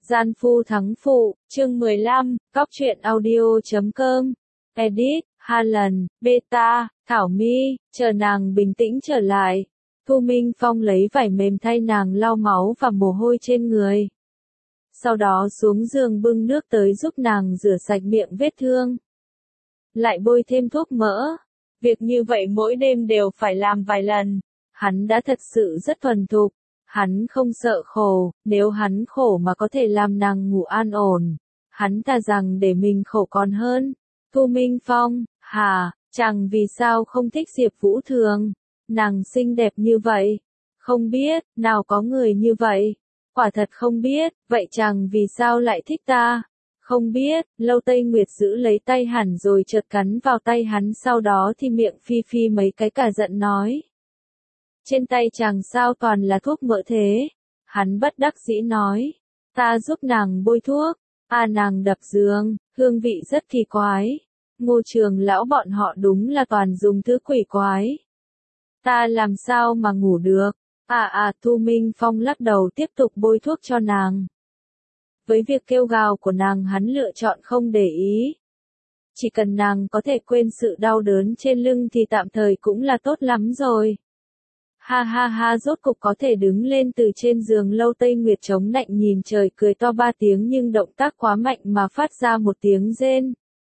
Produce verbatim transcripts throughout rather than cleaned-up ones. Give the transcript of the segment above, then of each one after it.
Gian phu thắng phụ, chương mười lăm, cóc truyện audio chấm com, edit, Harlan, beta, Thảo My, chờ nàng bình tĩnh trở lại. Thu Minh Phong lấy vải mềm thay nàng lau máu và mồ hôi trên người. Sau đó xuống giường bưng nước tới giúp nàng rửa sạch miệng vết thương. Lại bôi thêm thuốc mỡ. Việc như vậy mỗi đêm đều phải làm vài lần. Hắn đã thật sự rất thuần thục. Hắn không sợ khổ, nếu hắn khổ mà có thể làm nàng ngủ an ổn. Hắn thà rằng để mình khổ còn hơn. Thu Minh Phong, hả, chàng vì sao không thích Diệp Vũ Thường? Nàng xinh đẹp như vậy. Không biết, nào có người như vậy. Quả thật không biết, vậy chàng vì sao lại thích ta? Không biết, Lâu Tây Nguyệt giữ lấy tay hẳn rồi chợt cắn vào tay hắn, sau đó thì miệng phi phi mấy cái cả giận nói. Trên tay chàng sao toàn là thuốc mỡ thế? Hắn bất đắc dĩ nói. Ta giúp nàng bôi thuốc. À, nàng đập giường, hương vị rất kỳ quái. Ngô Trường lão bọn họ đúng là toàn dùng thứ quỷ quái. Ta làm sao mà ngủ được? À à, Thu Minh Phong lắc đầu tiếp tục bôi thuốc cho nàng. Với việc kêu gào của nàng hắn lựa chọn không để ý. Chỉ cần nàng có thể quên sự đau đớn trên lưng thì tạm thời cũng là tốt lắm rồi. Ha ha ha, rốt cục có thể đứng lên từ trên giường. Lâu Tây Nguyệt chống nạnh nhìn trời cười to ba tiếng nhưng động tác quá mạnh mà phát ra một tiếng rên.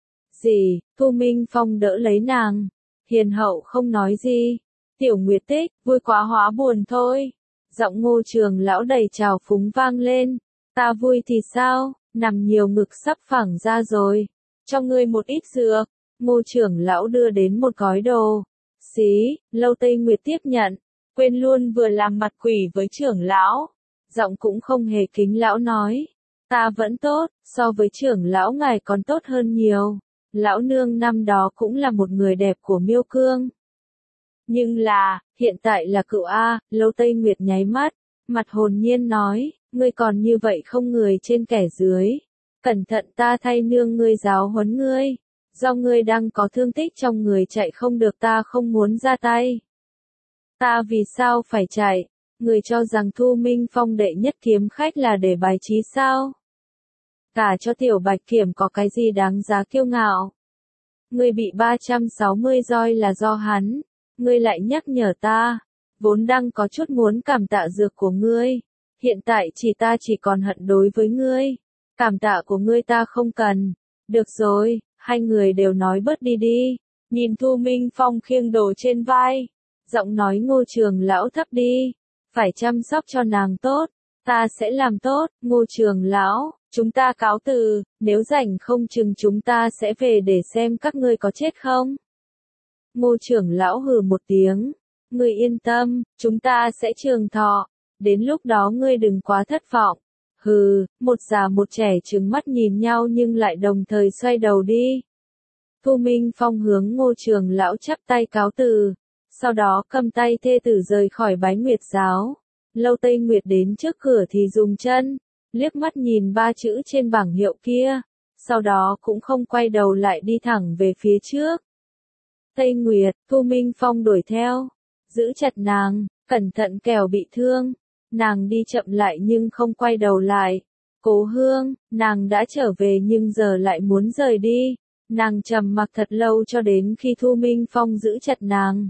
Gì? Thu Minh Phong đỡ lấy nàng. Hiền hậu không nói gì. Tiểu Nguyệt Tích, vui quá hóa buồn thôi. Giọng Ngô Trường lão đầy trào phúng vang lên. Ta vui thì sao, nằm nhiều ngực sắp phẳng ra rồi. Cho ngươi một ít dược. Ngô Trường lão đưa đến một gói đồ. Xí, Lâu Tây Nguyệt tiếp nhận. Quên luôn vừa làm mặt quỷ với trưởng lão. Giọng cũng không hề kính lão nói. Ta vẫn tốt, so với trưởng lão ngài còn tốt hơn nhiều. Lão nương năm đó cũng là một người đẹp của Miêu Cương. Nhưng là, hiện tại là cựu A. Lâu Tây Nguyệt nháy mắt, mặt hồn nhiên nói, ngươi còn như vậy không người trên kẻ dưới. Cẩn thận ta thay nương ngươi giáo huấn ngươi. Do ngươi đang có thương tích trong người chạy không được, ta không muốn ra tay. Ta vì sao phải chạy? Người cho rằng Thu Minh Phong đệ nhất kiếm khách là để bài trí sao? Cả cho Tiểu Bạch Kiểm có cái gì đáng giá kiêu ngạo? Ngươi bị ba trăm sáu mươi roi là do hắn. Ngươi lại nhắc nhở ta. Vốn đang có chút muốn cảm tạ dược của ngươi. Hiện tại chỉ ta chỉ còn hận đối với ngươi. Cảm tạ của ngươi ta không cần. Được rồi, hai người đều nói bớt đi đi. Nhìn Thu Minh Phong khiêng đồ trên vai. Giọng nói Ngô Trường lão thấp đi. Phải chăm sóc cho nàng tốt. Ta sẽ làm tốt. Ngô Trường lão, chúng ta cáo từ. Nếu rảnh không chừng chúng ta sẽ về để xem các ngươi có chết không. Ngô Trường lão hừ một tiếng. Ngươi yên tâm, chúng ta sẽ trường thọ. Đến lúc đó ngươi đừng quá thất vọng. Hừ, một già một trẻ trừng mắt nhìn nhau nhưng lại đồng thời xoay đầu đi. Thu Minh Phong hướng Ngô Trường lão chắp tay cáo từ. Sau đó cầm tay thê tử rời khỏi Bái Nguyệt giáo. Lâu Tây Nguyệt đến trước cửa thì dùng chân, liếc mắt nhìn ba chữ trên bảng hiệu kia. Sau đó cũng không quay đầu lại đi thẳng về phía trước. Tây Nguyệt, Thu Minh Phong đuổi theo. Giữ chặt nàng, cẩn thận kẻo bị thương. Nàng đi chậm lại nhưng không quay đầu lại. Cố Hương, nàng đã trở về nhưng giờ lại muốn rời đi. Nàng trầm mặc thật lâu cho đến khi Thu Minh Phong giữ chặt nàng.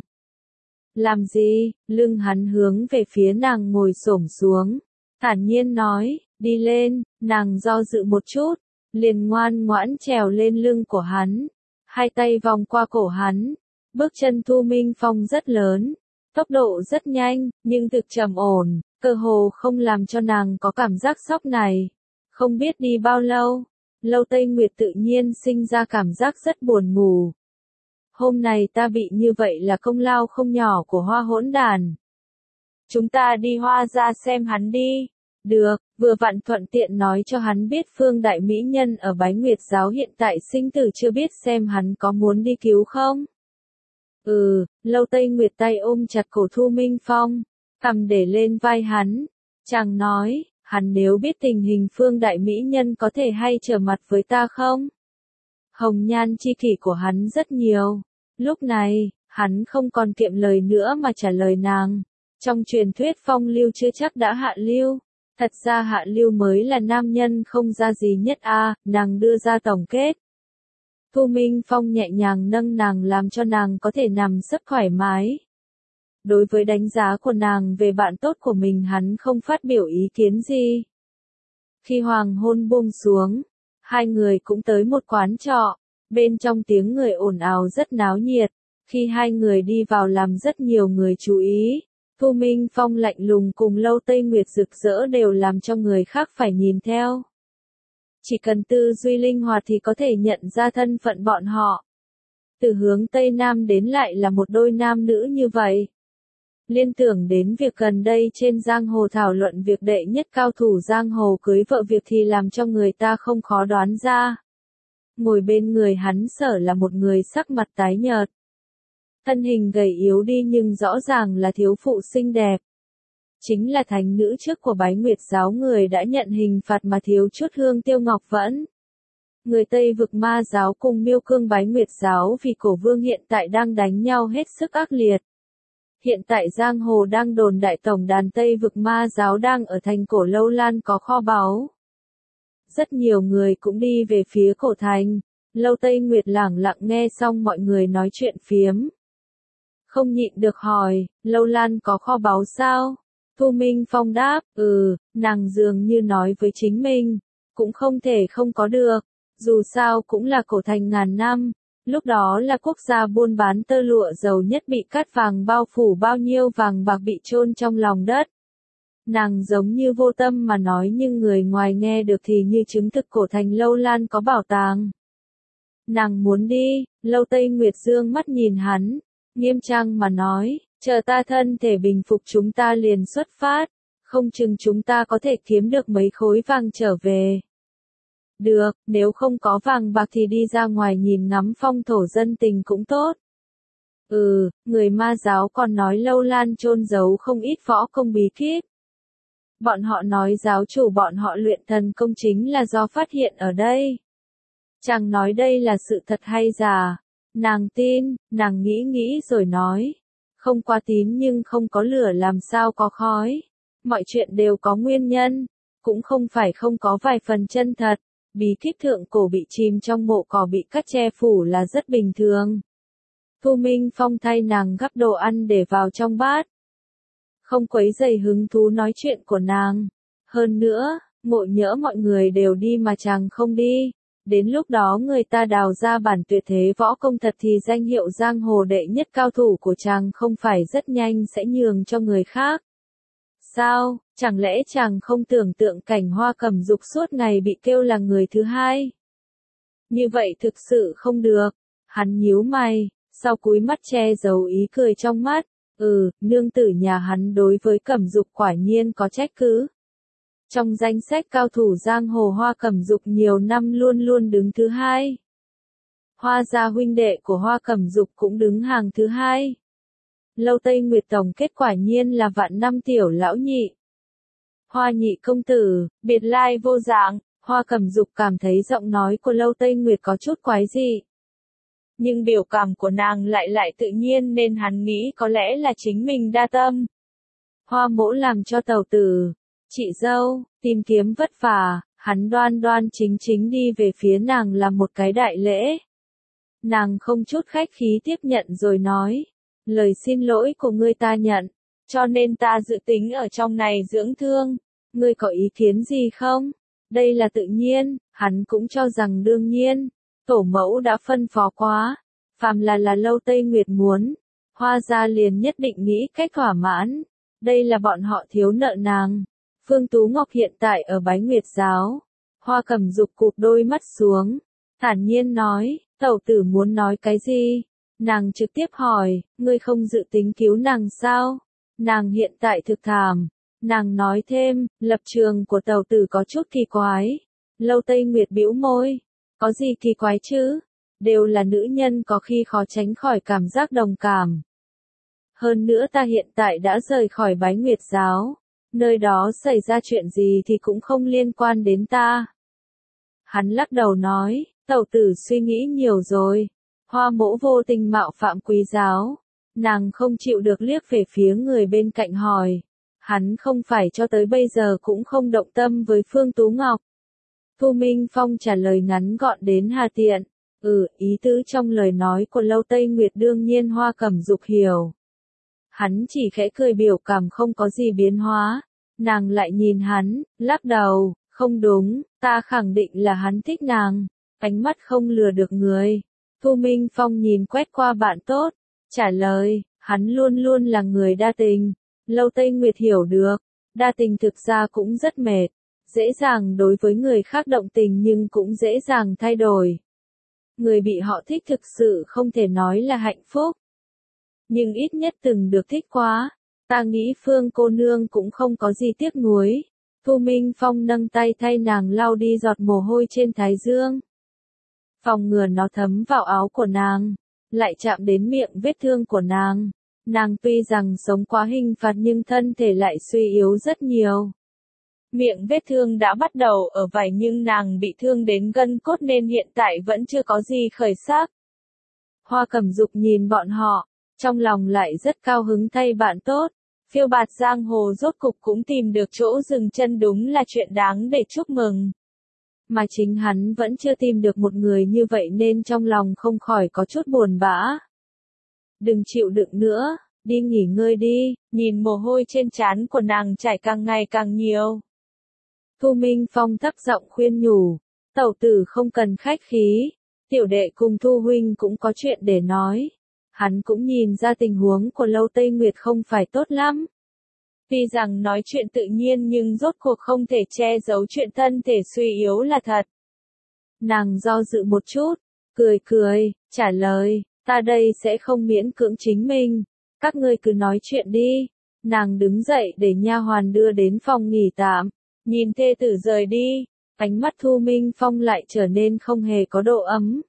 Làm gì? Lưng hắn hướng về phía nàng ngồi xổm xuống. Thản nhiên nói, đi lên. Nàng do dự một chút, liền ngoan ngoãn trèo lên lưng của hắn. Hai tay vòng qua cổ hắn. Bước chân Thu Minh Phong rất lớn. Tốc độ rất nhanh, nhưng thực trầm ổn. Cơ hồ không làm cho nàng có cảm giác sốc này. Không biết đi bao lâu. Lâu Tây Nguyệt tự nhiên sinh ra cảm giác rất buồn ngủ. Hôm nay ta bị như vậy là công lao không nhỏ của Hoa Hỗn Đàn. Chúng ta đi Hoa ra xem hắn đi. Được, vừa vặn thuận tiện nói cho hắn biết Phương Đại Mỹ Nhân ở Bái Nguyệt giáo hiện tại sinh tử chưa biết, xem hắn có muốn đi cứu không. Ừ, Lâu Tây Nguyệt tay ôm chặt cổ Thu Minh Phong, cằm để lên vai hắn. Chàng nói, hắn nếu biết tình hình Phương Đại Mỹ Nhân có thể hay trở mặt với ta không? Hồng nhan chi kỷ của hắn rất nhiều. Lúc này, hắn không còn kiệm lời nữa mà trả lời nàng. Trong truyền thuyết phong lưu chưa chắc đã hạ lưu. Thật ra hạ lưu mới là nam nhân không ra gì nhất a, nàng đưa ra tổng kết. Thu Minh Phong nhẹ nhàng nâng nàng làm cho nàng có thể nằm sấp thoải mái. Đối với đánh giá của nàng về bạn tốt của mình hắn không phát biểu ý kiến gì. Khi hoàng hôn buông xuống, hai người cũng tới một quán trọ, bên trong tiếng người ồn ào rất náo nhiệt. Khi hai người đi vào làm rất nhiều người chú ý, Thu Minh Phong lạnh lùng cùng Lâu Tây Nguyệt rực rỡ đều làm cho người khác phải nhìn theo. Chỉ cần tư duy linh hoạt thì có thể nhận ra thân phận bọn họ. Từ hướng Tây Nam đến lại là một đôi nam nữ như vậy. Liên tưởng đến việc gần đây trên giang hồ thảo luận việc đệ nhất cao thủ giang hồ cưới vợ việc thì làm cho người ta không khó đoán ra. Ngồi bên người hắn Sở là một người sắc mặt tái nhợt. Thân hình gầy yếu đi nhưng rõ ràng là thiếu phụ xinh đẹp. Chính là thánh nữ trước của Bái Nguyệt giáo người đã nhận hình phạt mà thiếu chút Hương Tiêu Ngọc Vẫn. Người Tây vực ma giáo cùng Miêu Cương Bái Nguyệt giáo vì cổ vương hiện tại đang đánh nhau hết sức ác liệt. Hiện tại giang hồ đang đồn đại tổng đàn Tây vực ma giáo đang ở thành cổ Lâu Lan có kho báu. Rất nhiều người cũng đi về phía cổ thành. Lâu Tây Nguyệt lẳng lặng nghe xong mọi người nói chuyện phiếm. Không nhịn được hỏi, Lâu Lan có kho báu sao? Thu Minh Phong đáp, ừ, nàng dường như nói với chính mình, cũng không thể không có được, dù sao cũng là cổ thành ngàn năm, lúc đó là quốc gia buôn bán tơ lụa giàu nhất bị cát vàng bao phủ bao nhiêu vàng bạc bị chôn trong lòng đất. Nàng giống như vô tâm mà nói nhưng người ngoài nghe được thì như chứng thực cổ thành Lâu Lan có bảo tàng. Nàng muốn đi, Lâu Tây Nguyệt dương mắt nhìn hắn, nghiêm trang mà nói, chờ ta thân thể bình phục chúng ta liền xuất phát, không chừng chúng ta có thể kiếm được mấy khối vàng trở về. Được, nếu không có vàng bạc thì đi ra ngoài nhìn ngắm phong thổ dân tình cũng tốt. Ừ, người ma giáo còn nói Lâu Lan chôn giấu không ít võ công bí kíp. Bọn họ nói giáo chủ bọn họ luyện thần công chính là do phát hiện ở đây. Chàng nói đây là sự thật hay giả? Nàng tin, nàng nghĩ nghĩ rồi nói. Không qua tín nhưng không có lửa làm sao có khói. Mọi chuyện đều có nguyên nhân. Cũng không phải không có vài phần chân thật. Bí kíp thượng cổ bị chìm trong mộ cỏ bị cắt che phủ là rất bình thường. Thu Minh Phong thay nàng gắp đồ ăn để vào trong bát. Không quấy rầy hứng thú nói chuyện của nàng. Hơn nữa, ngộ nhỡ mọi người đều đi mà chàng không đi. Đến lúc đó người ta đào ra bản tuyệt thế võ công thật thì danh hiệu giang hồ đệ nhất cao thủ của chàng không phải rất nhanh sẽ nhường cho người khác. Sao, chẳng lẽ chàng không tưởng tượng cảnh Hoa Cẩm Dục suốt ngày bị kêu là người thứ hai? Như vậy thực sự không được. Hắn nhíu mày, sau cúi mắt che giấu ý cười trong mắt. Ừ, nương tử nhà hắn đối với Cẩm Dục quả nhiên có trách cứ. Trong danh sách cao thủ giang hồ Hoa Cẩm Dục nhiều năm luôn luôn đứng thứ hai. Hoa gia huynh đệ của Hoa Cẩm Dục cũng đứng hàng thứ hai. Lâu Tây Nguyệt tổng kết quả nhiên là vạn năm tiểu lão nhị. Hoa nhị công tử, biệt lai vô dạng, Hoa Cẩm Dục cảm thấy giọng nói của Lâu Tây Nguyệt có chút quái dị. Nhưng biểu cảm của nàng lại lại tự nhiên nên hắn nghĩ có lẽ là chính mình đa tâm. Hoa mỗ làm cho tàu tử, chị dâu, tìm kiếm vất vả, hắn đoan đoan chính chính đi về phía nàng làm một cái đại lễ. Nàng không chút khách khí tiếp nhận rồi nói, lời xin lỗi của ngươi ta nhận, cho nên ta dự tính ở trong này dưỡng thương, ngươi có ý kiến gì không? Đây là tự nhiên, hắn cũng cho rằng đương nhiên, tổ mẫu đã phân phó quá, phàm là là Lâu Tây Nguyệt muốn, Hoa gia liền nhất định nghĩ cách thỏa mãn, đây là bọn họ thiếu nợ nàng. Phương Tú Ngọc hiện tại ở Bái Nguyệt giáo, Hoa Cẩm Dục cụp đôi mắt xuống, thản nhiên nói, tẩu tử muốn nói cái gì? Nàng trực tiếp hỏi, ngươi không dự tính cứu nàng sao? Nàng hiện tại thực thảm. Nàng nói thêm, lập trường của tẩu tử có chút kỳ quái. Lâu Tây Nguyệt bĩu môi, có gì kỳ quái chứ? Đều là nữ nhân có khi khó tránh khỏi cảm giác đồng cảm. Hơn nữa ta hiện tại đã rời khỏi Bái Nguyệt giáo. Nơi đó xảy ra chuyện gì thì cũng không liên quan đến ta. Hắn lắc đầu nói, tẩu tử suy nghĩ nhiều rồi. Hoa mỗ vô tình mạo phạm quý giáo. Nàng không chịu được liếc về phía người bên cạnh hỏi. Hắn không phải cho tới bây giờ cũng không động tâm với Phương Tú Ngọc. Thu Minh Phong trả lời ngắn gọn đến hà tiện. Ừ, ý tứ trong lời nói của Lâu Tây Nguyệt đương nhiên Hoa Cẩm Dục hiểu. Hắn chỉ khẽ cười biểu cảm không có gì biến hóa. Nàng lại nhìn hắn, lắc đầu, không đúng, ta khẳng định là hắn thích nàng. Ánh mắt không lừa được người. Thu Minh Phong nhìn quét qua bạn tốt, trả lời, hắn luôn luôn là người đa tình. Lâu Tây Nguyệt hiểu được, đa tình thực ra cũng rất mệt. Dễ dàng đối với người khác động tình nhưng cũng dễ dàng thay đổi. Người bị họ thích thực sự không thể nói là hạnh phúc. Nhưng ít nhất từng được thích quá. Ta nghĩ Phương cô nương cũng không có gì tiếc nuối. Thu Minh Phong nâng tay thay nàng lau đi giọt mồ hôi trên thái dương. Phòng ngừa nó thấm vào áo của nàng, lại chạm đến miệng vết thương của nàng. Nàng tuy rằng sống quá hình phạt nhưng thân thể lại suy yếu rất nhiều. Miệng vết thương đã bắt đầu ở vảy nhưng nàng bị thương đến gân cốt nên hiện tại vẫn chưa có gì khởi sắc. Hoa Cẩm Dục nhìn bọn họ, trong lòng lại rất cao hứng thay bạn tốt. Phiêu bạt giang hồ rốt cục cũng tìm được chỗ dừng chân, đúng là chuyện đáng để chúc mừng. Mà chính hắn vẫn chưa tìm được một người như vậy nên trong lòng không khỏi có chút buồn bã. Đừng chịu đựng nữa, đi nghỉ ngơi đi, nhìn mồ hôi trên trán của nàng chảy càng ngày càng nhiều. Thu Minh Phong thấp giọng khuyên nhủ, tẩu tử không cần khách khí, tiểu đệ cùng Thu huynh cũng có chuyện để nói. Hắn cũng nhìn ra tình huống của Lâu Tây Nguyệt không phải tốt lắm. Tuy rằng nói chuyện tự nhiên nhưng rốt cuộc không thể che giấu chuyện thân thể suy yếu là thật. Nàng do dự một chút, cười cười, trả lời, ta đây sẽ không miễn cưỡng chính mình, các ngươi cứ nói chuyện đi. Nàng đứng dậy để nha hoàn đưa đến phòng nghỉ tạm, nhìn thê tử rời đi, ánh mắt Thu Minh Phong lại trở nên không hề có độ ấm.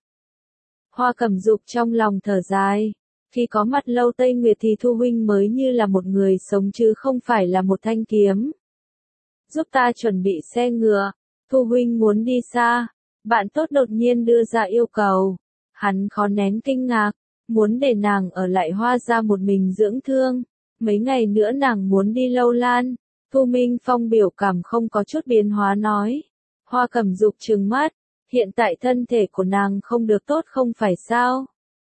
Hoa Cẩm Dục trong lòng thở dài. Khi có mặt Lâu Tây Nguyệt thì Thu huynh mới như là một người sống chứ không phải là một thanh kiếm. Giúp ta chuẩn bị xe ngựa, Thu huynh muốn đi xa. Bạn tốt đột nhiên đưa ra yêu cầu. Hắn khó nén kinh ngạc, muốn để nàng ở lại Hoa gia một mình dưỡng thương. Mấy ngày nữa nàng muốn đi Lâu Lan. Thu Minh Phong biểu cảm không có chút biến hóa nói. Hoa Cẩm Dục trừng mắt, hiện tại thân thể của nàng không được tốt không phải sao?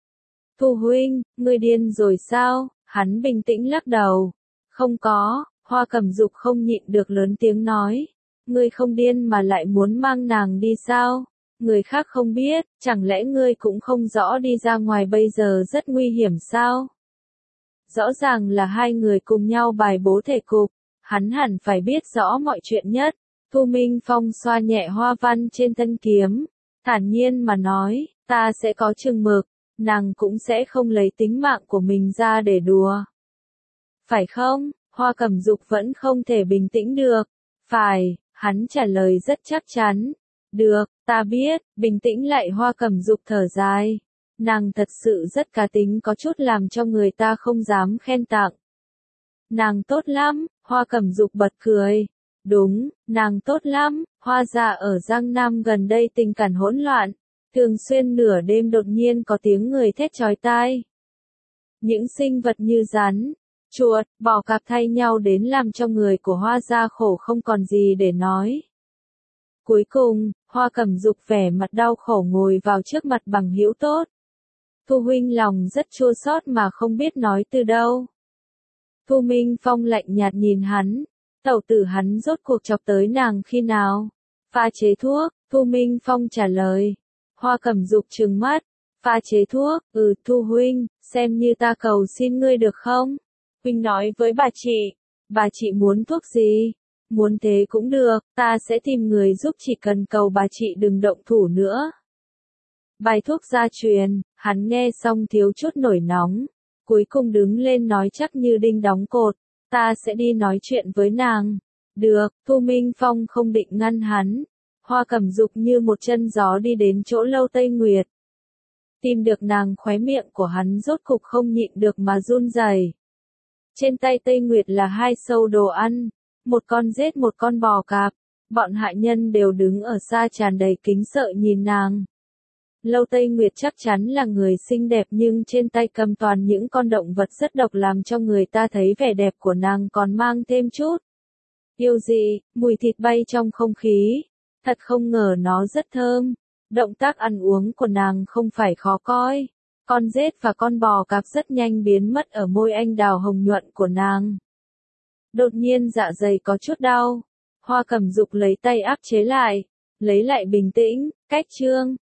Thu huynh, ngươi điên rồi sao? Hắn bình tĩnh lắc đầu. Không có, Hoa Cẩm Dục không nhịn được lớn tiếng nói. Ngươi không điên mà lại muốn mang nàng đi sao? Người khác không biết, chẳng lẽ ngươi cũng không rõ đi ra ngoài bây giờ rất nguy hiểm sao? Rõ ràng là hai người cùng nhau bài bố thể cục, hắn hẳn phải biết rõ mọi chuyện nhất. Thu Minh Phong xoa nhẹ hoa văn trên thân kiếm, thản nhiên mà nói, ta sẽ có chừng mực. Nàng cũng sẽ không lấy tính mạng của mình ra để đùa. Phải không? Hoa Cẩm Dục vẫn không thể bình tĩnh được. Phải, hắn trả lời rất chắc chắn. Được, ta biết, bình tĩnh lại Hoa Cẩm Dục thở dài. Nàng thật sự rất cá tính có chút làm cho người ta không dám khen tặng. Nàng tốt lắm, Hoa Cẩm Dục bật cười. Đúng, nàng tốt lắm, Hoa gia ở Giang Nam gần đây tình cảnh hỗn loạn. Thường xuyên nửa đêm đột nhiên có tiếng người thét chói tai. Những sinh vật như rắn, chuột, bò cạp thay nhau đến làm cho người của Hoa gia khổ không còn gì để nói. Cuối cùng, Hoa Cẩm Dục vẻ mặt đau khổ ngồi vào trước mặt bằng hữu tốt. Thu huynh lòng rất chua xót mà không biết nói từ đâu. Thu Minh Phong lạnh nhạt nhìn hắn, tẩu tử hắn rốt cuộc chọc tới nàng khi nào? Pha chế thuốc, Thu Minh Phong trả lời. Hoa Cẩm Dục trừng mắt, pha chế thuốc, ừ Thu huynh, xem như ta cầu xin ngươi được không? Huynh nói với bà chị, bà chị muốn thuốc gì? Muốn thế cũng được, ta sẽ tìm người giúp, chỉ cần cầu bà chị đừng động thủ nữa. Bài thuốc gia truyền, hắn nghe xong thiếu chút nổi nóng, cuối cùng đứng lên nói chắc như đinh đóng cột, ta sẽ đi nói chuyện với nàng. Được, Thu Minh Phong không định ngăn hắn. Hoa Cẩm Dục như một chân gió đi đến chỗ Lâu Tây Nguyệt. Tìm được nàng, khóe miệng của hắn rốt cục không nhịn được mà run rẩy. Trên tay Tây Nguyệt là hai sâu đồ ăn, một con rết một con bò cạp, bọn hạ nhân đều đứng ở xa tràn đầy kính sợ nhìn nàng. Lâu Tây Nguyệt chắc chắn là người xinh đẹp nhưng trên tay cầm toàn những con động vật rất độc làm cho người ta thấy vẻ đẹp của nàng còn mang thêm chút yêu dị, mùi thịt bay trong không khí. Thật không ngờ nó rất thơm. Động tác ăn uống của nàng không phải khó coi. Con rết và con bò cạp rất nhanh biến mất ở môi anh đào hồng nhuận của nàng. Đột nhiên dạ dày có chút đau. Hoa Cẩm Dục lấy tay áp chế lại, lấy lại bình tĩnh, cách Trương